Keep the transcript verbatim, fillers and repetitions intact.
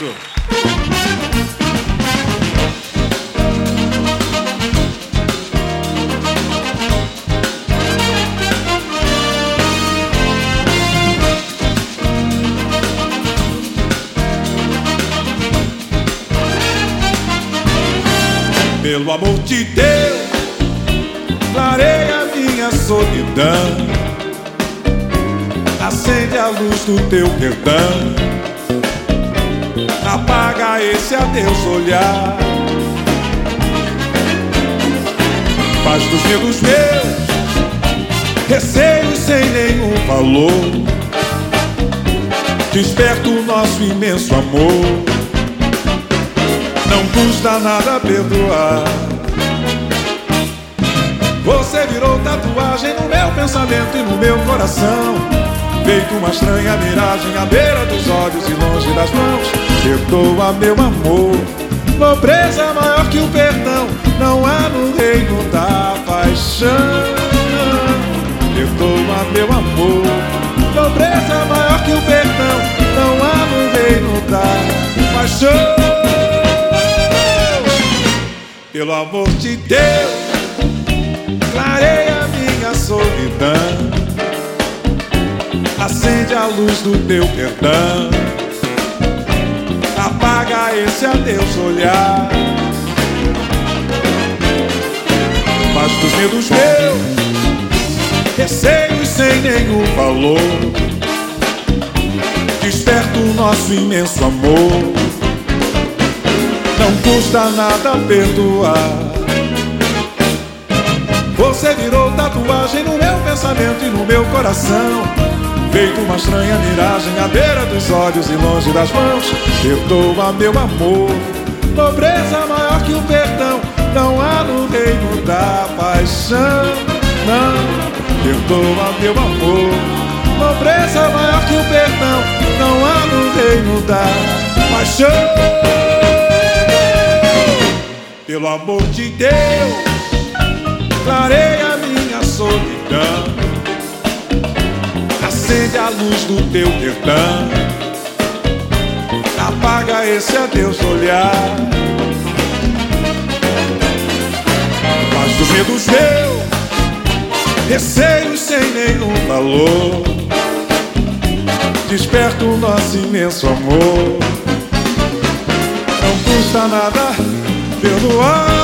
Pelo amor de Deus, clareia minha solidão, acende a luz do teu perdão, apaga esse adeus olhar, faz dos medos meus receios sem nenhum valor, desperta o nosso imenso amor. Não custa nada perdoar. Você virou tatuagem no meu pensamento e no meu coração, feito uma estranha miragem à beira dos olhos e longe das mãos. Perdoa, meu amor, nobreza maior que o perdão não há no reino da paixão. Perdoa, meu amor, nobreza maior que o perdão não há no reino da paixão. Pelo amor de Deus, clareia minha solidão, acende a luz do teu perdão, apaga esse adeus olhar, faz dos medos meus receios sem nenhum valor, desperta o nosso imenso amor. Não custa nada perdoar. Você virou tatuagem no meu pensamento e no meu coração, feito uma estranha miragem à beira dos olhos e longe das mãos. Perdoa, meu amor, nobreza maior que o perdão não há no reino da paixão. Não, perdoa, meu amor, nobreza maior que o perdão não há no reino da paixão. Pelo amor de Deus, clareia minha solidão, acende a luz do teu perdão, apaga esse adeus olhar, faz dos medos meus receios sem nenhum valor, desperta o nosso imenso amor. Não custa nada perdoar.